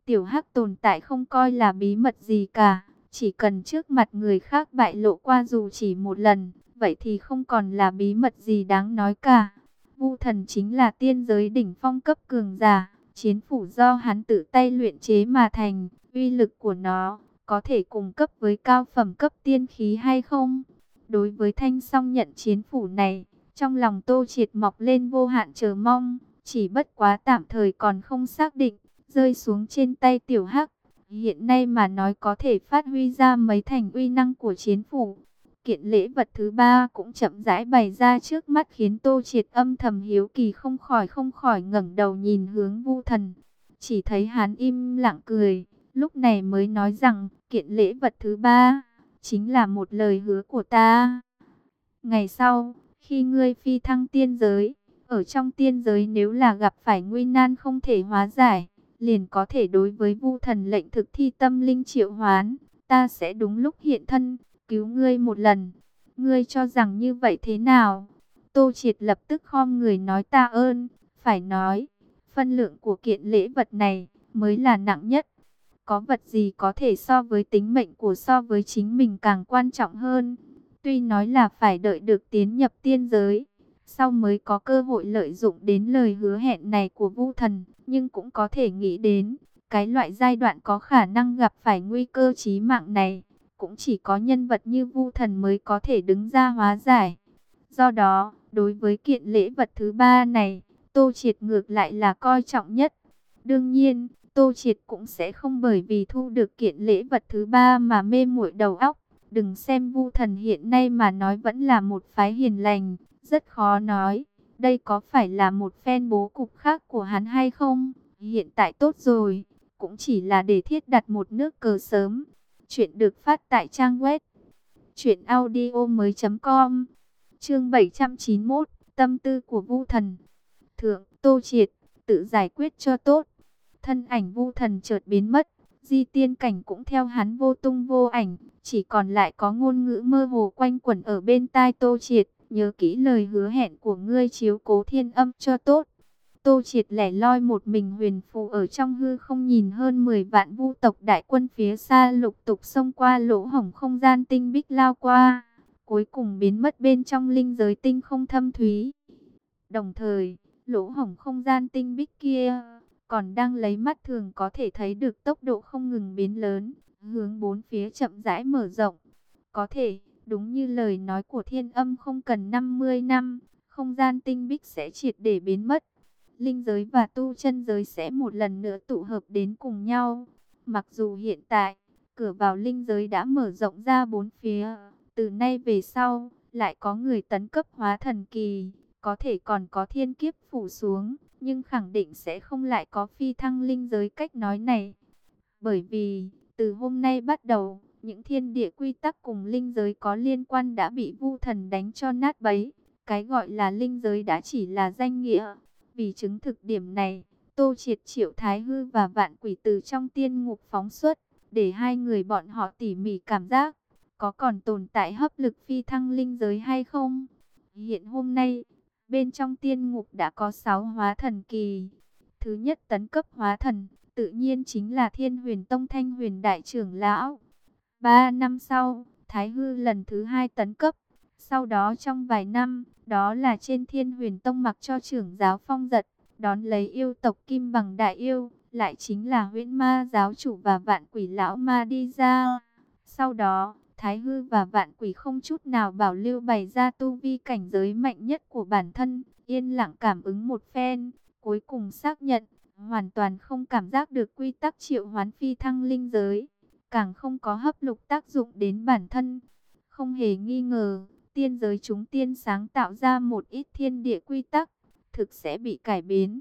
Tiểu Hắc tồn tại không coi là bí mật gì cả, chỉ cần trước mặt người khác bại lộ qua dù chỉ một lần, vậy thì không còn là bí mật gì đáng nói cả. Vu Thần chính là tiên giới đỉnh phong cấp cường giả, chiến phủ do hắn tự tay luyện chế mà thành, uy lực của nó có thể cùng cấp với cao phẩm cấp tiên khí hay không? Đối với thanh song nhận chiến phủ này, trong lòng Tô Triệt mọc lên vô hạn chờ mong, chỉ bất quá tạm thời còn không xác định, rơi xuống trên tay Tiểu Hắc. Hiện nay mà nói có thể phát huy ra mấy thành uy năng của chiến phủ. Kiện lễ vật thứ ba cũng chậm rãi bày ra trước mắt khiến Tô Triệt âm thầm hiếu kỳ không khỏi không khỏi ngẩng đầu nhìn hướng Vu Thần. Chỉ thấy hắn im lặng cười, lúc này mới nói rằng kiện lễ vật thứ ba chính là một lời hứa của ta. Ngày sau, khi ngươi phi thăng tiên giới, ở trong tiên giới nếu là gặp phải nguy nan không thể hóa giải, liền có thể đối với Vu Thần lệnh thực thi tâm linh triệu hoán, ta sẽ đúng lúc hiện thân, cứu ngươi một lần. Ngươi cho rằng như vậy thế nào? Tô Triệt lập tức khom người nói tạ ơn, phải nói, phân lượng của kiện lễ vật này mới là nặng nhất. Có vật gì có thể so với tính mệnh của so với chính mình càng quan trọng hơn? Tuy nói là phải đợi được tiến nhập tiên giới, sau mới có cơ hội lợi dụng đến lời hứa hẹn này của Vu Thần, nhưng cũng có thể nghĩ đến, cái loại giai đoạn có khả năng gặp phải nguy cơ chí mạng này, cũng chỉ có nhân vật như Vu Thần mới có thể đứng ra hóa giải. Do đó, đối với kiện lễ vật thứ ba này, Tô Triệt ngược lại là coi trọng nhất. Đương nhiên, Tô Triệt cũng sẽ không bởi vì thu được kiện lễ vật thứ ba mà mê muội đầu óc. Đừng xem Vu Thần hiện nay mà nói vẫn là một phái hiền lành, rất khó nói. Đây có phải là một phen bố cục khác của hắn hay không? Hiện tại tốt rồi, cũng chỉ là để thiết đặt một nước cờ sớm. Chuyện được phát tại trang web truyện audio mới chấm com. Chương bảy trăm chín mươi mốt, tâm tư của Vu Thần. Thượng, Tô Triệt, tự giải quyết cho tốt. Thân ảnh Vu Thần chợt biến mất, di tiên cảnh cũng theo hắn vô tung vô ảnh, chỉ còn lại có ngôn ngữ mơ hồ quanh quẩn ở bên tai Tô Triệt. Nhớ kỹ lời hứa hẹn của ngươi, chiếu cố thiên âm cho tốt. Tô Triệt lẻ loi một mình huyền phù ở trong hư không, nhìn hơn mười vạn vu tộc đại quân phía xa lục tục xông qua lỗ hổng không gian tinh bích lao qua, cuối cùng biến mất bên trong linh giới tinh không thâm thúy. Đồng thời, lỗ hổng không gian tinh bích kia còn đang lấy mắt thường có thể thấy được tốc độ không ngừng biến lớn, hướng bốn phía chậm rãi mở rộng. Có thể, đúng như lời nói của thiên âm, không cần năm mươi năm, không gian tinh bích sẽ triệt để biến mất. Linh giới và tu chân giới sẽ một lần nữa tụ hợp đến cùng nhau. Mặc dù hiện tại, cửa vào linh giới đã mở rộng ra bốn phía, từ nay về sau, lại có người tấn cấp hóa thần kỳ, có thể còn có thiên kiếp phủ xuống, nhưng khẳng định sẽ không lại có phi thăng linh giới cách nói này. Bởi vì, từ hôm nay bắt đầu, những thiên địa quy tắc cùng linh giới có liên quan đã bị Vu Thần đánh cho nát bấy. Cái gọi là linh giới đã chỉ là danh nghĩa. Vì chứng thực điểm này, Tô Triệt triệu Thái Hư và Vạn Quỷ từ trong tiên ngục phóng xuất, để hai người bọn họ tỉ mỉ cảm giác, có còn tồn tại hấp lực phi thăng linh giới hay không. Hiện hôm nay, bên trong tiên ngục đã có sáu hóa thần kỳ. Thứ nhất tấn cấp hóa thần, tự nhiên chính là Thiên Huyền Tông Thanh Huyền Đại trưởng lão. Ba năm sau, Thái Hư lần thứ hai tấn cấp. Sau đó trong vài năm, đó là trên Thiên Huyền Tông mặc cho trưởng giáo Phong Giật, đón lấy yêu tộc Kim Bằng Đại Yêu, lại chính là Huyễn Ma giáo chủ và Vạn Quỷ lão ma đi ra. Sau đó, Thái Hư và Vạn Quỷ không chút nào bảo lưu bày ra tu vi cảnh giới mạnh nhất của bản thân, yên lặng cảm ứng một phen, cuối cùng xác nhận, hoàn toàn không cảm giác được quy tắc triệu hoán phi thăng linh giới, càng không có hấp lục tác dụng đến bản thân. Không hề nghi ngờ, tiên giới chúng tiên sáng tạo ra một ít thiên địa quy tắc, thực sẽ bị cải biến.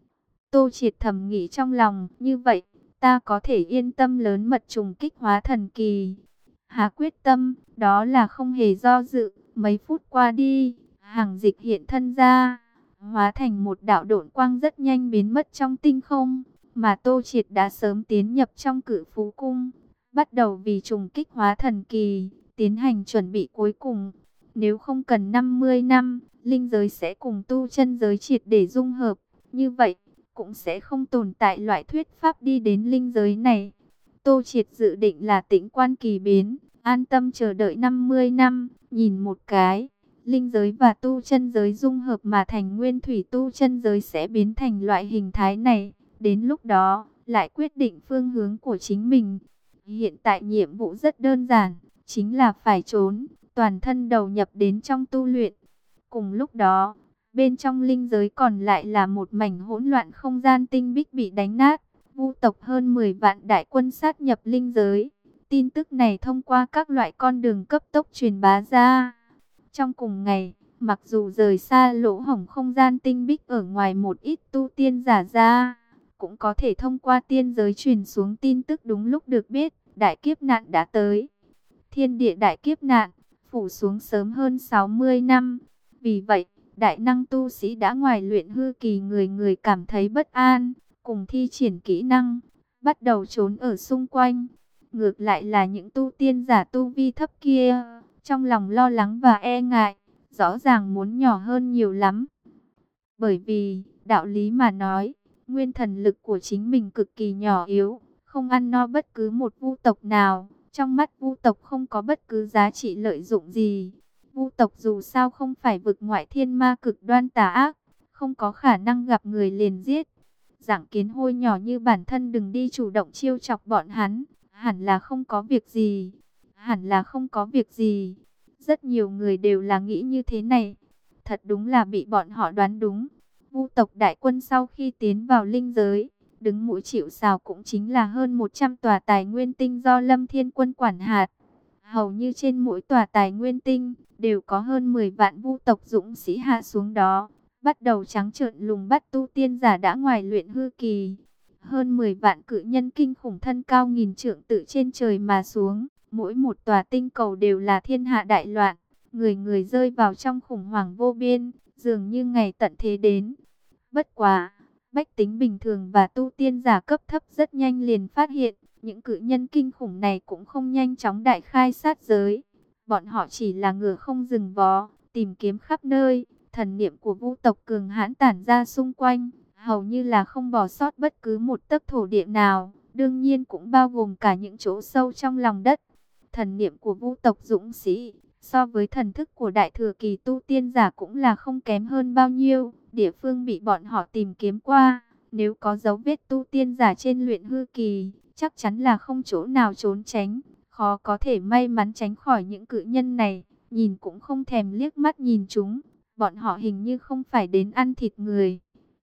Tô Triệt thầm nghĩ trong lòng, như vậy, ta có thể yên tâm lớn mật trùng kích hóa thần kỳ. Hà quyết tâm, đó là không hề do dự, mấy phút qua đi, Hằng Dịch hiện thân ra, hóa thành một đạo độn quang rất nhanh biến mất trong tinh không, mà Tô Triệt đã sớm tiến nhập trong Cử Phú Cung, bắt đầu vì trùng kích hóa thần kỳ, tiến hành chuẩn bị cuối cùng. Nếu không cần năm mươi năm, linh giới sẽ cùng tu chân giới triệt để dung hợp, như vậy, cũng sẽ không tồn tại loại thuyết pháp đi đến linh giới này. Tô Triệt dự định là tĩnh quan kỳ biến, an tâm chờ đợi năm mươi năm, nhìn một cái, linh giới và tu chân giới dung hợp mà thành nguyên thủy tu chân giới sẽ biến thành loại hình thái này. Đến lúc đó, lại quyết định phương hướng của chính mình. Hiện tại nhiệm vụ rất đơn giản, chính là phải trốn, toàn thân đầu nhập đến trong tu luyện. Cùng lúc đó, bên trong linh giới còn lại là một mảnh hỗn loạn, không gian tinh bích bị đánh nát. Vu tộc hơn mười vạn đại quân sát nhập linh giới. Tin tức này thông qua các loại con đường cấp tốc truyền bá ra. Trong cùng ngày, mặc dù rời xa lỗ hổng không gian tinh bích ở ngoài một ít tu tiên giả ra, cũng có thể thông qua tiên giới truyền xuống tin tức đúng lúc được biết, đại kiếp nạn đã tới. Thiên địa đại kiếp nạn, phủ xuống sớm hơn sáu mươi năm. Vì vậy, đại năng tu sĩ đã ngoài luyện hư kỳ người người cảm thấy bất an, cùng thi triển kỹ năng, bắt đầu trốn ở xung quanh. Ngược lại là những tu tiên giả tu vi thấp kia, trong lòng lo lắng và e ngại, rõ ràng muốn nhỏ hơn nhiều lắm. Bởi vì, đạo lý mà nói, nguyên thần lực của chính mình cực kỳ nhỏ yếu, không ăn no bất cứ một vu tộc nào. Trong mắt vu tộc không có bất cứ giá trị lợi dụng gì. Vu tộc dù sao không phải vực ngoại thiên ma cực đoan tà ác, không có khả năng gặp người liền giết. Dạng kiến hôi nhỏ như bản thân đừng đi chủ động chiêu chọc bọn hắn, hẳn là không có việc gì, hẳn là không có việc gì. Rất nhiều người đều là nghĩ như thế này, thật đúng là bị bọn họ đoán đúng. Vu tộc đại quân sau khi tiến vào linh giới, đứng mũi chịu sào cũng chính là hơn một trăm tòa tài nguyên tinh do Lâm Thiên Quân quản hạt. Hầu như trên mỗi tòa tài nguyên tinh đều có hơn mười vạn vu tộc dũng sĩ hạ xuống đó, bắt đầu trắng trợn lùng bắt tu tiên giả đã ngoài luyện hư kỳ. Hơn mười vạn cự nhân kinh khủng thân cao nghìn trượng tự trên trời mà xuống, mỗi một tòa tinh cầu đều là thiên hạ đại loạn, người người rơi vào trong khủng hoảng vô biên, dường như ngày tận thế đến. Bất quá, bách tính bình thường và tu tiên giả cấp thấp rất nhanh liền phát hiện, những cự nhân kinh khủng này cũng không nhanh chóng đại khai sát giới. Bọn họ chỉ là ngựa không dừng vó, tìm kiếm khắp nơi. Thần niệm của vu tộc cường hãn tản ra xung quanh, hầu như là không bỏ sót bất cứ một tấc thổ địa nào, đương nhiên cũng bao gồm cả những chỗ sâu trong lòng đất. Thần niệm của vu tộc dũng sĩ, so với thần thức của đại thừa kỳ tu tiên giả cũng là không kém hơn bao nhiêu. Địa phương bị bọn họ tìm kiếm qua, nếu có dấu vết tu tiên giả trên luyện hư kỳ, chắc chắn là không chỗ nào trốn tránh, khó có thể may mắn tránh khỏi những cự nhân này, nhìn cũng không thèm liếc mắt nhìn chúng. Bọn họ hình như không phải đến ăn thịt người.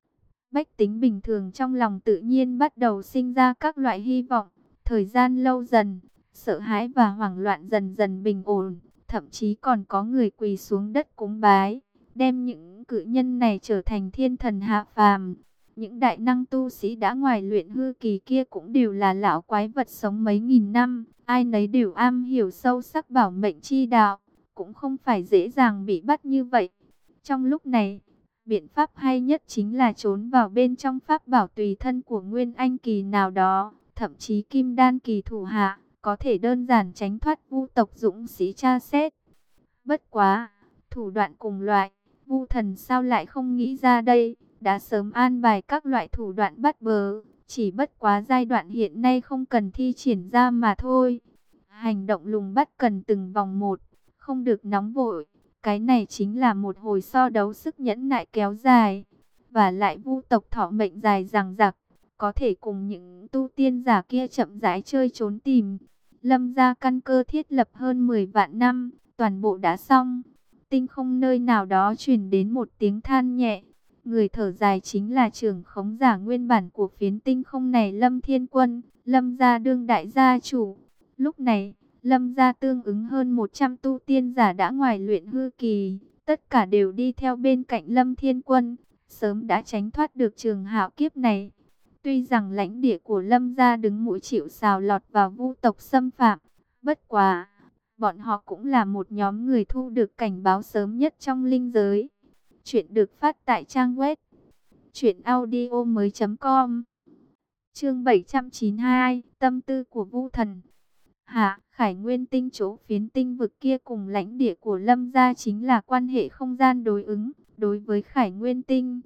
Bách tính bình thường trong lòng tự nhiên bắt đầu sinh ra các loại hy vọng. Thời gian lâu dần, sợ hãi và hoảng loạn dần dần bình ổn. Thậm chí còn có người quỳ xuống đất cúng bái, đem những cự nhân này trở thành thiên thần hạ phàm. Những đại năng tu sĩ đã ngoài luyện hư kỳ kia cũng đều là lão quái vật sống mấy nghìn năm. Ai nấy đều am hiểu sâu sắc bảo mệnh chi đạo, cũng không phải dễ dàng bị bắt như vậy. Trong lúc này, biện pháp hay nhất chính là trốn vào bên trong pháp bảo tùy thân của Nguyên Anh kỳ nào đó, thậm chí Kim Đan kỳ thủ hạ, có thể đơn giản tránh thoát vu tộc dũng sĩ tra xét. Bất quá, thủ đoạn cùng loại, vu thần sao lại không nghĩ ra đây, đã sớm an bài các loại thủ đoạn bắt bớ, chỉ bất quá giai đoạn hiện nay không cần thi triển ra mà thôi. Hành động lùng bắt cần từng vòng một, không được nóng vội. Cái này chính là một hồi so đấu sức nhẫn nại kéo dài. Và lại vu tộc thọ mệnh dài dằng dặc, có thể cùng những tu tiên giả kia chậm rãi chơi trốn tìm. Lâm gia căn cơ thiết lập hơn mười vạn năm, toàn bộ đã xong. Tinh không nơi nào đó truyền đến một tiếng than nhẹ. Người thở dài chính là trưởng khống giả nguyên bản của phiến tinh không này, Lâm Thiên Quân, Lâm gia đương đại gia chủ. Lúc này, Lâm gia tương ứng hơn một trăm tu tiên giả đã ngoài luyện hư kỳ, tất cả đều đi theo bên cạnh Lâm Thiên Quân, sớm đã tránh thoát được trường hạo kiếp này. Tuy rằng lãnh địa của Lâm gia đứng mũi chịu sào lọt vào vu tộc xâm phạm, bất quá, bọn họ cũng là một nhóm người thu được cảnh báo sớm nhất trong linh giới. Chuyện được phát tại trang web truyện audio mới chấm com. Chương bảy trăm chín mươi hai, tâm tư của vu thần. Hạ, Khải Nguyên tinh chỗ phiến tinh vực kia cùng lãnh địa của Lâm gia chính là quan hệ không gian đối ứng. Đối với Khải Nguyên tinh,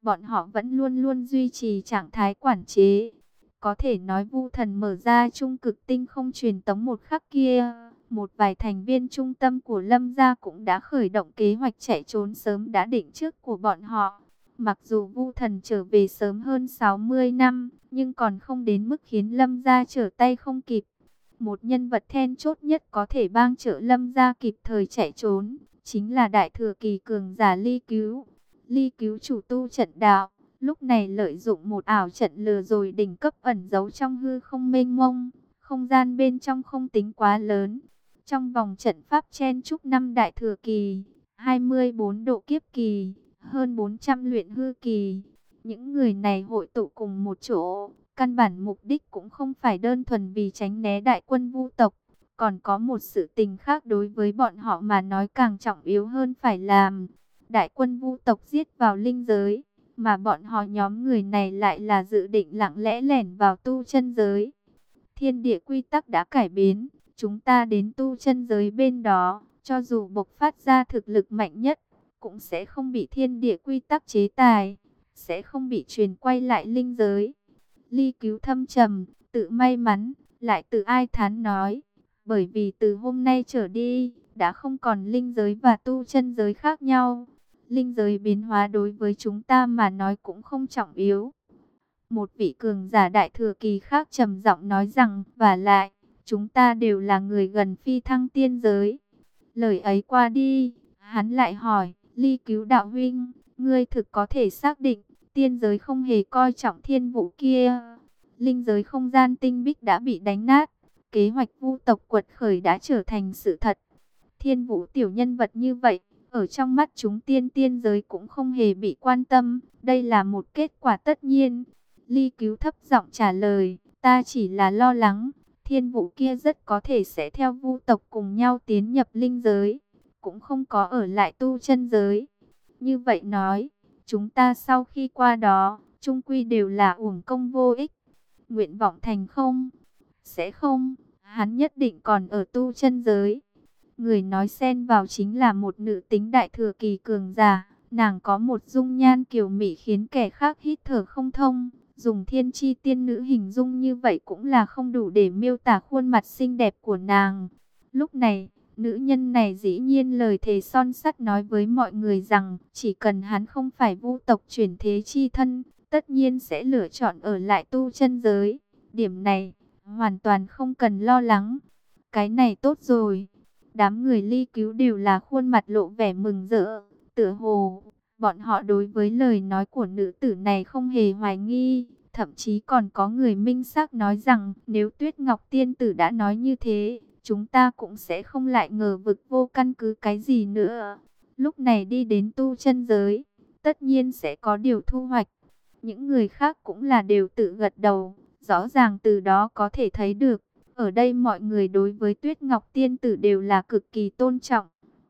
bọn họ vẫn luôn luôn duy trì trạng thái quản chế. Có thể nói Vu Thần mở ra trung cực tinh không truyền tống một khắc kia, một vài thành viên trung tâm của Lâm gia cũng đã khởi động kế hoạch chạy trốn sớm đã định trước của bọn họ. Mặc dù Vu Thần trở về sớm hơn sáu mươi năm, nhưng còn không đến mức khiến Lâm gia trở tay không kịp. Một nhân vật then chốt nhất có thể bang trợ Lâm gia kịp thời chạy trốn, chính là đại thừa kỳ cường giả Ly Cứu. Ly Cứu chủ tu trận đạo, lúc này lợi dụng một ảo trận lừa rồi đỉnh cấp ẩn giấu trong hư không mênh mông, không gian bên trong không tính quá lớn. Trong vòng trận pháp chen chúc năm đại thừa kỳ, hai mươi bốn độ kiếp kỳ, hơn bốn trăm luyện hư kỳ. Những người này hội tụ cùng một chỗ, căn bản mục đích cũng không phải đơn thuần vì tránh né đại quân Vu tộc, còn có một sự tình khác đối với bọn họ mà nói càng trọng yếu hơn phải làm. Đại quân Vu tộc giết vào linh giới, mà bọn họ nhóm người này lại là dự định lặng lẽ lẻn vào tu chân giới. Thiên địa quy tắc đã cải biến, chúng ta đến tu chân giới bên đó, cho dù bộc phát ra thực lực mạnh nhất, cũng sẽ không bị thiên địa quy tắc chế tài, sẽ không bị truyền quay lại linh giới. Ly Cứu thâm trầm, tự may mắn, lại tự ai thán nói, bởi vì từ hôm nay trở đi, đã không còn linh giới và tu chân giới khác nhau. Linh giới biến hóa đối với chúng ta mà nói cũng không trọng yếu. Một vị cường giả đại thừa kỳ khác trầm giọng nói rằng, và lại, chúng ta đều là người gần phi thăng tiên giới. Lời ấy qua đi, hắn lại hỏi, Ly Cứu đạo huynh, ngươi thực có thể xác định, tiên giới không hề coi trọng thiên vũ kia. Linh giới không gian tinh bích đã bị đánh nát, kế hoạch Vu tộc quật khởi đã trở thành sự thật. Thiên vũ tiểu nhân vật như vậy, ở trong mắt chúng tiên tiên giới cũng không hề bị quan tâm, đây là một kết quả tất nhiên. Ly Cứu thấp giọng trả lời, ta chỉ là lo lắng, thiên vũ kia rất có thể sẽ theo Vu tộc cùng nhau tiến nhập linh giới, cũng không có ở lại tu chân giới. Như vậy nói, chúng ta sau khi qua đó, chung quy đều là uổng công vô ích. Nguyện vọng thành không? Sẽ không, hắn nhất định còn ở tu chân giới. Người nói xen vào chính là một nữ tính đại thừa kỳ cường giả. Nàng có một dung nhan kiều mỹ khiến kẻ khác hít thở không thông. Dùng thiên chi tiên nữ hình dung như vậy cũng là không đủ để miêu tả khuôn mặt xinh đẹp của nàng. Lúc này, nữ nhân này dĩ nhiên lời thề son sắt nói với mọi người rằng chỉ cần hắn không phải Vu tộc chuyển thế chi thân, tất nhiên sẽ lựa chọn ở lại tu chân giới. Điểm này, hoàn toàn không cần lo lắng. Cái này tốt rồi. Đám người Ly Cứu đều là khuôn mặt lộ vẻ mừng rỡ, tựa hồ bọn họ đối với lời nói của nữ tử này không hề hoài nghi, thậm chí còn có người minh xác nói rằng nếu Tuyết Ngọc tiên tử đã nói như thế, chúng ta cũng sẽ không lại ngờ vực vô căn cứ cái gì nữa. Lúc này đi đến tu chân giới, tất nhiên sẽ có điều thu hoạch. Những người khác cũng là đều tự gật đầu, rõ ràng từ đó có thể thấy được, ở đây mọi người đối với Tuyết Ngọc tiên tử đều là cực kỳ tôn trọng.